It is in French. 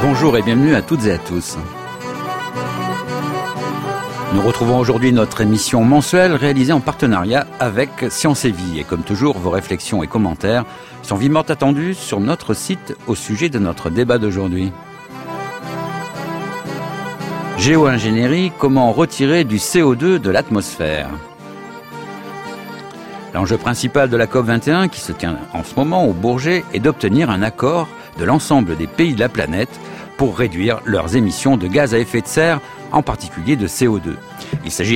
Bonjour et bienvenue à toutes et à tous. Nous retrouvons aujourd'hui notre émission mensuelle réalisée en partenariat avec Science et Vie. Et comme toujours, vos réflexions et commentaires sont vivement attendus sur notre site au sujet de notre débat d'aujourd'hui. Géo-ingénierie, comment retirer du CO2 de l'atmosphère ? L'enjeu principal de la COP21, qui se tient en ce moment au Bourget, est d'obtenir un accord de l'ensemble des pays de la planète pour réduire leurs émissions de gaz à effet de serre, en particulier de CO2. Il s'agit